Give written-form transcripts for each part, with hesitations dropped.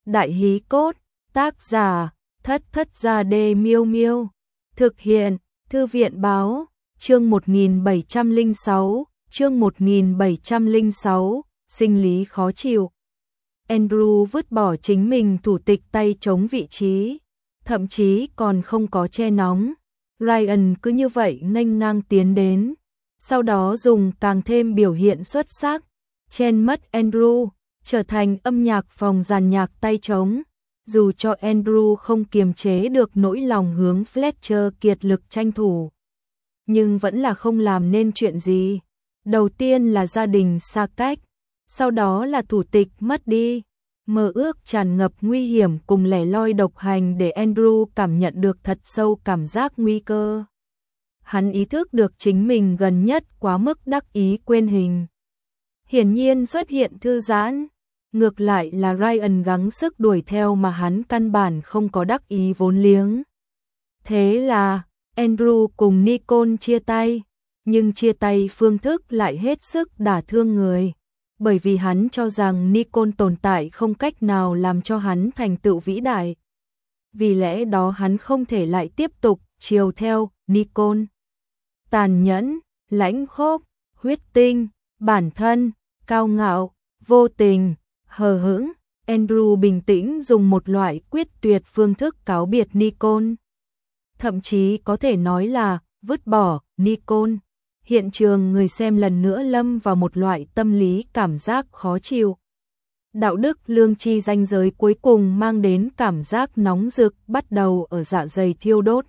Đại hí cốt, tác giả, Thất Thất Gia Đê Miêu Miêu. Thực hiện, Thư viện báo, chương 1706, sinh lý khó chịu. Andrew vứt bỏ chính mình thủ tịch tay chống vị trí, thậm chí còn không có che nóng. Ryan cứ như vậy nghênh ngang tiến đến, sau đó dùng càng thêm biểu hiện xuất sắc, chen mất Andrew, trở thành âm nhạc phòng dàn nhạc tay trống. Dù cho Andrew không kiềm chế được nỗi lòng hướng Fletcher kiệt lực tranh thủ, nhưng vẫn là không làm nên chuyện gì. Đầu tiên là gia đình xa cách, sau đó là thủ tịch mất đi. Mơ ước tràn ngập nguy hiểm cùng lẻ loi độc hành để Andrew cảm nhận được thật sâu cảm giác nguy cơ. Hắn ý thức được chính mình gần nhất quá mức đắc ý quên hình. Hiển nhiên xuất hiện thư giãn. Ngược lại là Ryan gắng sức đuổi theo mà hắn căn bản không có đắc ý vốn liếng. Thế là Andrew cùng Nicole chia tay, nhưng chia tay phương thức lại hết sức đả thương người, bởi vì hắn cho rằng Nicole tồn tại không cách nào làm cho hắn thành tựu vĩ đại. Vì lẽ đó hắn không thể lại tiếp tục chiều theo Nicole. Tàn nhẫn, lãnh khốc, huyết tinh, bản thân, cao ngạo, vô tình, hờ hững, Andrew bình tĩnh dùng một loại quyết tuyệt phương thức cáo biệt Nicole. Thậm chí có thể nói là vứt bỏ Nicole. Hiện trường người xem lần nữa lâm vào một loại tâm lý cảm giác khó chịu. Đạo đức lương tri ranh giới cuối cùng mang đến cảm giác nóng rực bắt đầu ở dạ dày thiêu đốt.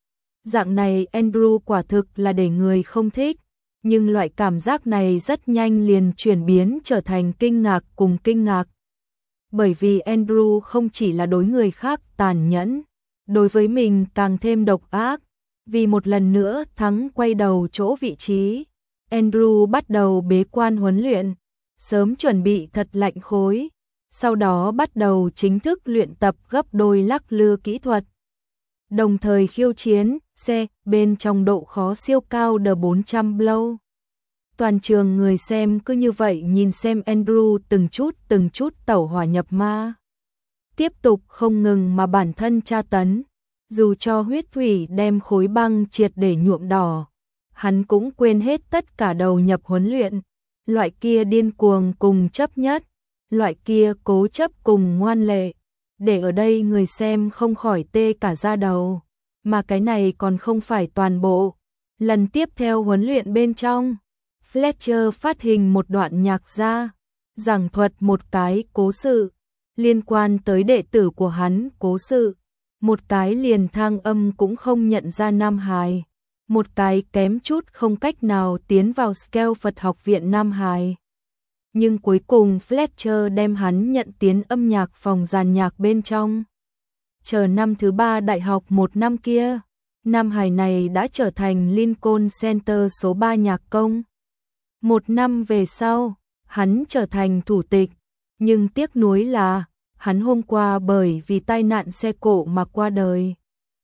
Dạng này Andrew quả thực là để người không thích, nhưng loại cảm giác này rất nhanh liền chuyển biến trở thành kinh ngạc cùng kinh ngạc. Bởi vì Andrew không chỉ là đối người khác tàn nhẫn, đối với mình càng thêm độc ác. Vì một lần nữa thắng quay đầu chỗ vị trí, Andrew bắt đầu bế quan huấn luyện, sớm chuẩn bị thật lạnh khối, sau đó bắt đầu chính thức luyện tập gấp đôi lắc lư kỹ thuật. Đồng thời khiêu chiến xe bên trong độ khó siêu cao The400 Blow. Toàn trường người xem cứ như vậy nhìn xem Andrew từng chút tẩu hỏa nhập ma. Tiếp tục không ngừng mà bản thân tra tấn, dù cho huyết thủy đem khối băng triệt để nhuộm đỏ, hắn cũng quên hết tất cả đầu nhập huấn luyện. Loại kia điên cuồng cùng chấp nhất, loại kia cố chấp cùng ngoan lệ, để ở đây người xem không khỏi tê cả da đầu. Mà cái này còn không phải toàn bộ. Lần tiếp theo huấn luyện bên trong, Fletcher phát hình một đoạn nhạc ra, giảng thuật một cái cố sự liên quan tới đệ tử của hắn cố sự. Một cái liền thang âm cũng không nhận ra Nam Hải, một cái kém chút không cách nào tiến vào Scale Phật học viện Nam Hải. Nhưng cuối cùng Fletcher đem hắn nhận tiến âm nhạc phòng dàn nhạc bên trong. Chờ năm thứ 3 đại học một năm kia, Nam Hải này đã trở thành Lincoln Center số 3 nhạc công. Một năm về sau, hắn trở thành thủ tịch, nhưng tiếc nuối là hắn hôm qua bởi vì tai nạn xe cộ mà qua đời.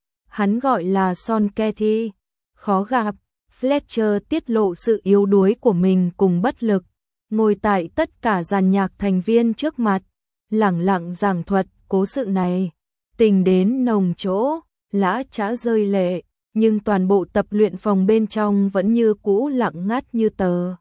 Hắn gọi là Sean Cathy, khó gặp. Fletcher tiết lộ sự yếu đuối của mình cùng bất lực, ngồi tại tất cả dàn nhạc thành viên trước mặt, lẳng lặng giảng thuật cố sự này. Tình đến nồng chỗ, lã chã rơi lệ, nhưng toàn bộ tập luyện phòng bên trong vẫn như cũ lặng ngắt như tờ.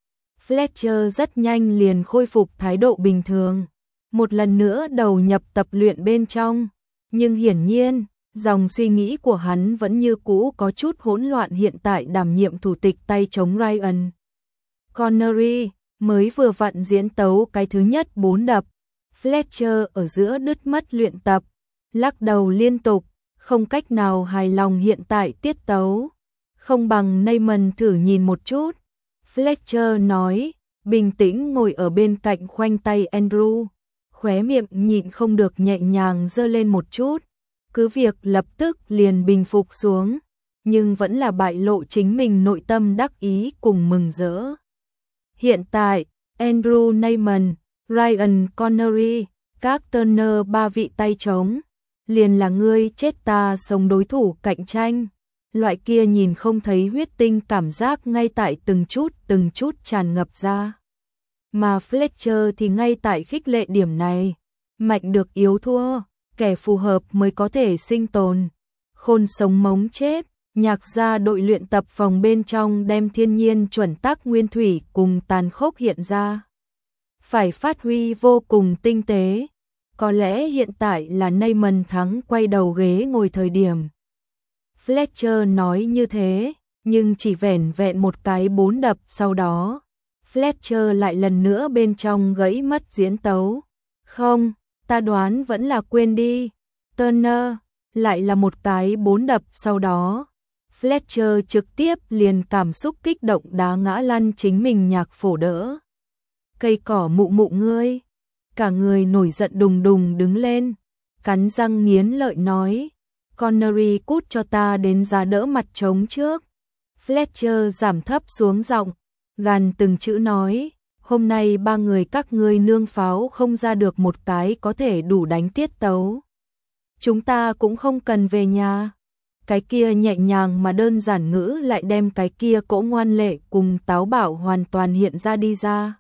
Fletcher rất nhanh liền khôi phục thái độ bình thường, một lần nữa đầu nhập tập luyện bên trong, nhưng hiển nhiên, dòng suy nghĩ của hắn vẫn như cũ có chút hỗn loạn. Hiện tại đảm nhiệm thủ tịch tay chống Ryan Connery mới vừa vặn diễn tấu cái thứ nhất 4 đập, Fletcher ở giữa đứt mất luyện tập, lắc đầu liên tục, không cách nào hài lòng hiện tại tiết tấu. Không bằng Neyman thử nhìn một chút, Fletcher nói, bình tĩnh ngồi ở bên cạnh khoanh tay Andrew, khóe miệng nhịn không được nhẹ nhàng giơ lên một chút, cứ việc lập tức liền bình phục xuống, nhưng vẫn là bại lộ chính mình nội tâm đắc ý cùng mừng rỡ. Hiện tại, Andrew Neyman, Ryan Connery, các Turner 3 vị tay trống, liền là ngươi chết ta sống đối thủ cạnh tranh. Loại kia nhìn không thấy huyết tinh cảm giác ngay tại từng chút tràn ngập ra. Mà Fletcher thì ngay tại khích lệ điểm này, mạnh được yếu thua, kẻ phù hợp mới có thể sinh tồn, khôn sống mống chết. Nhạc gia đội luyện tập phòng bên trong đem thiên nhiên chuẩn tắc nguyên thủy cùng tàn khốc hiện ra. Phải phát huy vô cùng tinh tế. Có lẽ hiện tại là Neyman thắng quay đầu ghế ngồi thời điểm. Fletcher nói như thế, nhưng chỉ vẻn vẹn một cái 4 đập sau đó. Fletcher lại lần nữa bên trong gãy mất diễn tấu. Không, ta đoán vẫn là quên đi. Turner, lại là một cái 4 đập sau đó. Fletcher trực tiếp liền cảm xúc kích động đá ngã lăn chính mình nhạc phổ đỡ. Cây cỏ mụ mụ ngươi. Cả người nổi giận đùng đùng đứng lên, cắn răng nghiến lợi nói. Connery cút cho ta đến giá đỡ mặt trống trước. Fletcher giảm thấp xuống giọng, gằn từng chữ nói. Hôm nay ba người các ngươi nương pháo không ra được một cái có thể đủ đánh tiết tấu. Chúng ta cũng không cần về nhà. Cái kia nhẹ nhàng mà đơn giản ngữ lại đem cái kia cỗ ngoan lệ cùng táo bạo hoàn toàn hiện ra đi ra.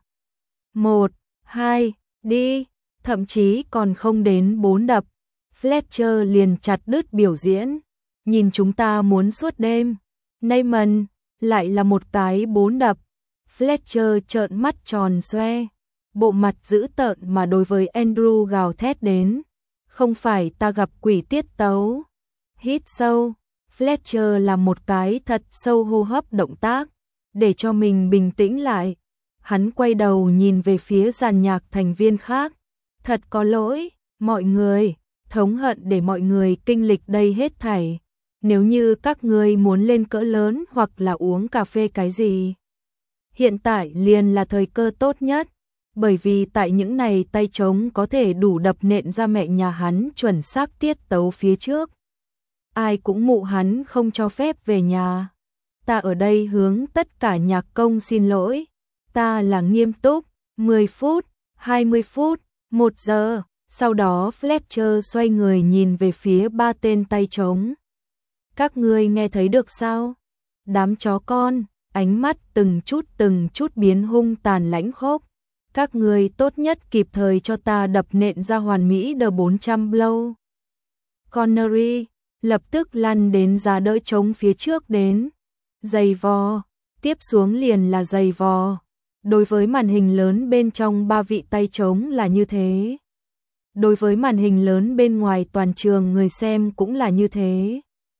1, 2, đi, thậm chí còn không đến 4 đập. Fletcher liền chặt đứt biểu diễn. Nhìn chúng ta muốn suốt đêm. Neyman, lại là một cái 4 đập. Fletcher trợn mắt tròn xoe. Bộ mặt dữ tợn mà đối với Andrew gào thét đến. Không phải ta gặp quỷ tiết tấu. Hít sâu. Fletcher làm một cái thật sâu hô hấp động tác. Để cho mình bình tĩnh lại. Hắn quay đầu nhìn về phía dàn nhạc thành viên khác. Thật có lỗi, mọi người. Thống hận để mọi người kinh lịch đây hết thảy. Nếu như các ngươi muốn lên cỡ lớn hoặc là uống cà phê cái gì. Hiện tại liền là thời cơ tốt nhất. Bởi vì tại những này tay trống có thể đủ đập nện ra mẹ nhà hắn chuẩn xác tiết tấu phía trước. Ai cũng mụ hắn không cho phép về nhà. Ta ở đây hướng tất cả nhạc công xin lỗi. Ta là nghiêm túc. 10 phút, 20 phút, 1 giờ. Sau đó Fletcher xoay người nhìn về phía ba tên tay trống. Các ngươi nghe thấy được sao? Đám chó con, ánh mắt từng chút biến hung tàn lãnh khốc. Các ngươi tốt nhất kịp thời cho ta đập nện ra hoàn mỹ The 400 blow. Connery lập tức lăn đến giá đỡ trống phía trước đến. Giày vò, tiếp xuống liền là giày vò. Đối với màn hình lớn bên trong ba vị tay trống là như thế. Đối với màn hình lớn bên ngoài toàn trường người xem cũng là như thế.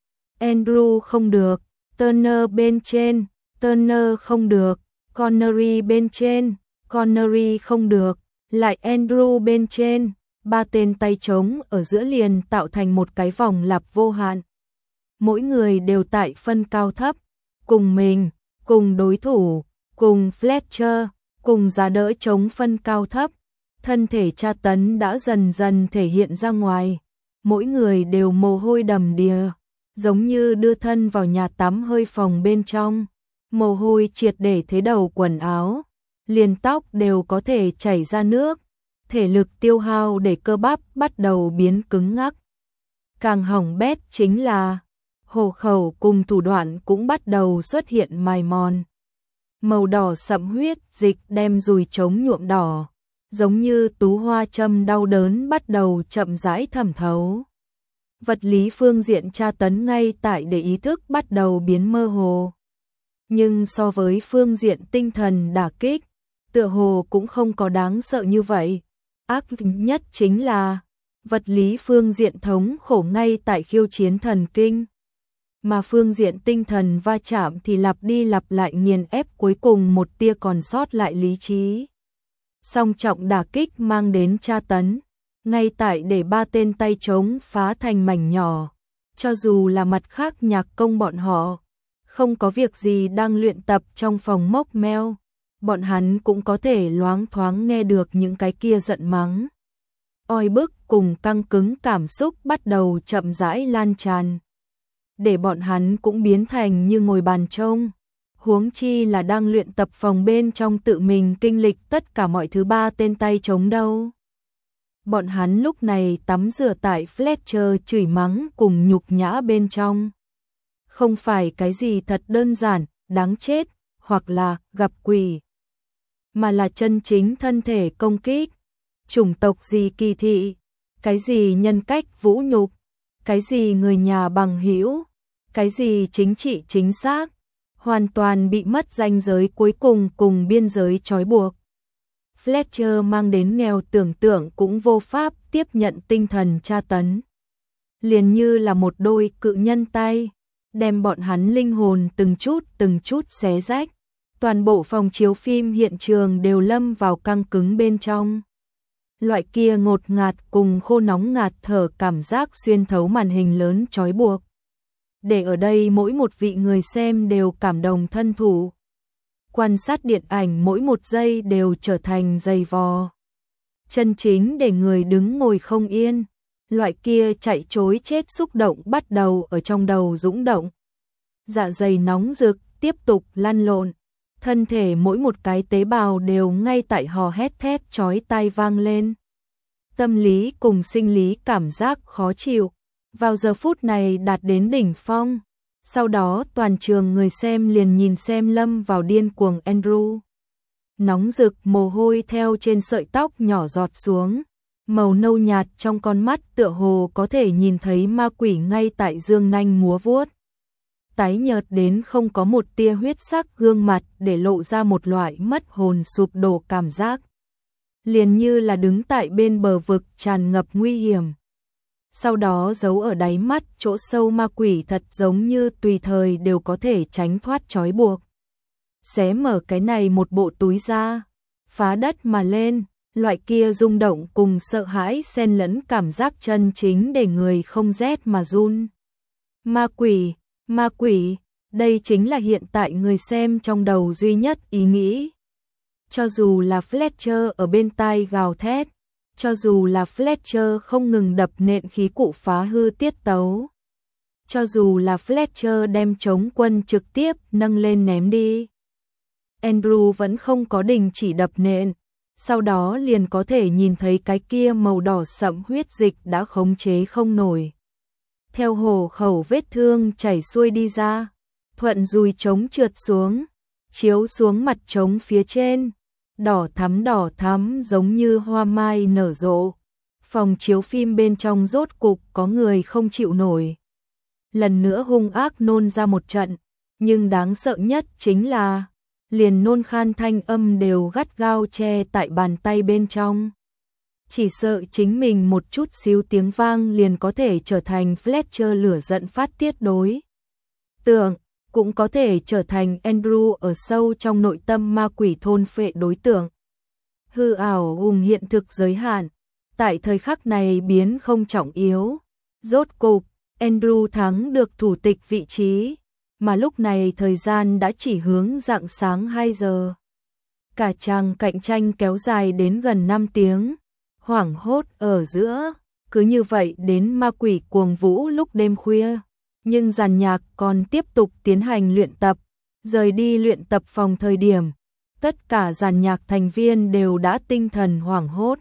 Andrew không được, Turner bên trên, Turner không được, Connery bên trên, Connery không được, lại Andrew bên trên. Ba tên tay trống ở giữa liền tạo thành một cái vòng lặp vô hạn. Mỗi người đều tại phân cao thấp, cùng mình, cùng đối thủ, cùng Fletcher, cùng giá đỡ trống phân cao thấp. Thân thể tra tấn đã dần dần thể hiện ra ngoài. Mỗi người đều mồ hôi đầm đìa, giống như đưa thân vào nhà tắm hơi phòng bên trong. Mồ hôi triệt để thế đầu quần áo, liền tóc đều có thể chảy ra nước. Thể lực tiêu hao để cơ bắp bắt đầu biến cứng ngắc. Càng hỏng bét chính là hộ khẩu cùng thủ đoạn cũng bắt đầu xuất hiện mài mòn. Màu đỏ sẫm huyết dịch đem dùi trống nhuộm đỏ, giống như tú hoa châm đau đớn bắt đầu chậm rãi thẩm thấu. Vật lý phương diện tra tấn ngay tại để ý thức bắt đầu biến mơ hồ. Nhưng so với phương diện tinh thần đả kích, tựa hồ cũng không có đáng sợ như vậy. Ác nhất chính là vật lý phương diện thống khổ ngay tại khiêu chiến thần kinh. Mà phương diện tinh thần va chạm thì lặp đi lặp lại nghiền ép cuối cùng một tia còn sót lại lý trí. Song trọng đả kích mang đến tra tấn, ngay tại để ba tên tay trống phá thành mảnh nhỏ. Cho dù là mặt khác nhạc công bọn họ, không có việc gì đang luyện tập trong phòng mốc meo, bọn hắn cũng có thể loáng thoáng nghe được những cái kia giận mắng. Oi bức cùng căng cứng cảm xúc bắt đầu chậm rãi lan tràn. Để bọn hắn cũng biến thành như ngồi bàn trông. Huống chi là đang luyện tập phòng bên trong tự mình kinh lịch tất cả mọi thứ ba tên tay trống đâu. Bọn hắn lúc này tắm rửa tại Fletcher chửi mắng cùng nhục nhã bên trong. Không phải cái gì thật đơn giản, đáng chết, hoặc là gặp quỷ, mà là chân chính thân thể công kích. Chủng tộc gì kỳ thị, Cái gì nhân cách vũ nhục, cái gì người nhà bằng hữu, cái gì chính trị chính xác, hoàn toàn bị mất ranh giới cuối cùng cùng biên giới trói buộc. Fletcher mang đến nghèo tưởng tượng cũng vô pháp tiếp nhận tinh thần tra tấn. Liền như là một đôi cự nhân tay, đem bọn hắn linh hồn từng chút xé rách. Toàn bộ phòng chiếu phim hiện trường đều lâm vào căng cứng bên trong. Loại kia ngột ngạt cùng khô nóng ngạt thở cảm giác xuyên thấu màn hình lớn trói buộc. Để ở đây mỗi một vị người xem đều cảm động thân thủ. Quan sát điện ảnh mỗi một giây đều trở thành giày vò. Chân chính để người đứng ngồi không yên. Loại kia chạy trối chết xúc động bắt đầu ở trong đầu dũng động. Dạ dày nóng rực tiếp tục lăn lộn. Thân thể mỗi một cái tế bào đều ngay tại hò hét thét chói tai vang lên. Tâm lý cùng sinh lý cảm giác khó chịu, vào giờ phút này đạt đến đỉnh phong. Sau đó toàn trường người xem liền nhìn xem lâm vào điên cuồng Andrew. Nóng rực mồ hôi theo trên sợi tóc nhỏ giọt xuống, màu nâu nhạt trong con mắt tựa hồ có thể nhìn thấy ma quỷ ngay tại dương nanh múa vuốt. Tái nhợt đến không có một tia huyết sắc gương mặt để lộ ra một loại mất hồn sụp đổ cảm giác. Liền như là đứng tại bên bờ vực tràn ngập nguy hiểm. Sau đó giấu ở đáy mắt chỗ sâu ma quỷ thật giống như tùy thời đều có thể tránh thoát trói buộc. Xé mở cái này một bộ túi ra, phá đất mà lên, loại kia rung động cùng sợ hãi xen lẫn cảm giác chân chính để người không rét mà run. Ma quỷ, đây chính là hiện tại người xem trong đầu duy nhất ý nghĩ. Cho dù là Fletcher ở bên tai gào thét, cho dù là Fletcher không ngừng đập nện khí cụ phá hư tiết tấu, cho dù là Fletcher đem chống quân trực tiếp nâng lên ném đi, Andrew vẫn không có đình chỉ đập nện, sau đó liền có thể nhìn thấy cái kia màu đỏ sẫm huyết dịch đã khống chế không nổi. Theo hổ khẩu vết thương chảy xuôi đi ra, thuận dùi trống trượt xuống, chiếu xuống mặt trống phía trên, đỏ thắm giống như hoa mai nở rộ. Phòng chiếu phim bên trong rốt cục có người không chịu nổi. Lần nữa hung ác nôn ra một trận, nhưng đáng sợ nhất chính là liền nôn khan thanh âm đều gắt gao che tại bàn tay bên trong. Chỉ sợ chính mình một chút xíu tiếng vang liền có thể trở thành Fletcher lửa giận phát tiết đối tượng, cũng có thể trở thành Andrew ở sâu trong nội tâm ma quỷ thôn phệ đối tượng. Hư ảo hùng hiện thực giới hạn, tại thời khắc này biến không trọng yếu. Rốt cục, Andrew thắng được thủ tịch vị trí, mà lúc này thời gian đã chỉ hướng rạng sáng 2 giờ. Cả chàng cạnh tranh kéo dài đến gần 5 tiếng. Hoảng hốt ở giữa, cứ như vậy đến ma quỷ cuồng vũ lúc đêm khuya. Nhưng dàn nhạc còn tiếp tục tiến hành luyện tập, rời đi luyện tập phòng thời điểm. Tất cả dàn nhạc thành viên đều đã tinh thần hoảng hốt.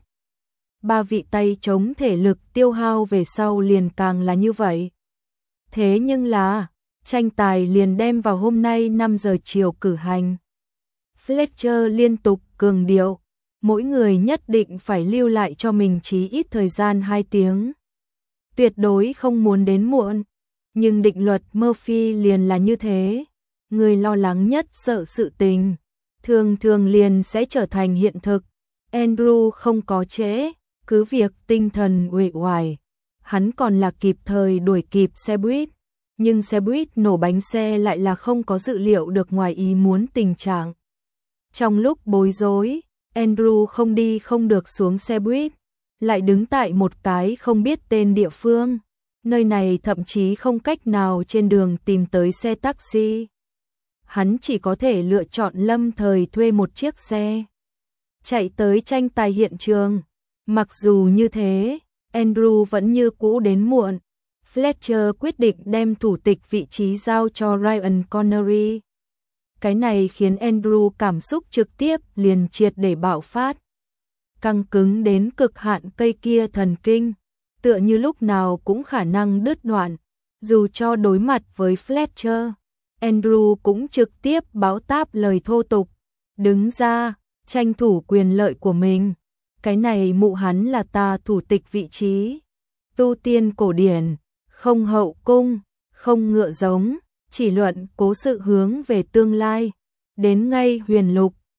3 vị tay chống thể lực tiêu hao về sau liền càng là như vậy. Thế nhưng là, tranh tài liền đem vào hôm nay 5 giờ chiều cử hành. Fletcher liên tục cường điệu. Mỗi người nhất định phải lưu lại cho mình chí ít thời gian 2 tiếng. Tuyệt đối không muốn đến muộn. Nhưng định luật Murphy liền là như thế. Người lo lắng nhất sợ sự tình, thường thường liền sẽ trở thành hiện thực. Andrew không có trễ, cứ việc tinh thần uể oải. Hắn còn là kịp thời đuổi kịp xe buýt. Nhưng xe buýt nổ bánh xe lại là không có dự liệu được ngoài ý muốn tình trạng. Trong lúc bối rối, Andrew không đi không được xuống xe buýt, lại đứng tại một cái không biết tên địa phương. Nơi này thậm chí không cách nào trên đường tìm tới xe taxi. Hắn chỉ có thể lựa chọn lâm thời thuê một chiếc xe, chạy tới tranh tài hiện trường. Mặc dù như thế, Andrew vẫn như cũ đến muộn. Fletcher quyết định đem thủ tịch vị trí giao cho Ryan Connery. Cái này khiến Andrew cảm xúc trực tiếp liền triệt để bạo phát. Căng cứng đến cực hạn cây kia thần kinh, tựa như lúc nào cũng khả năng đứt đoạn. Dù cho đối mặt với Fletcher, Andrew cũng trực tiếp báo táp lời thô tục. Đứng ra, tranh thủ quyền lợi của mình. cái này mụ hắn là ta thủ tịch vị trí. Tu tiên cổ điển, không hậu cung, không ngựa giống, chỉ luận cố sự hướng về tương lai. Đến ngay huyền lục,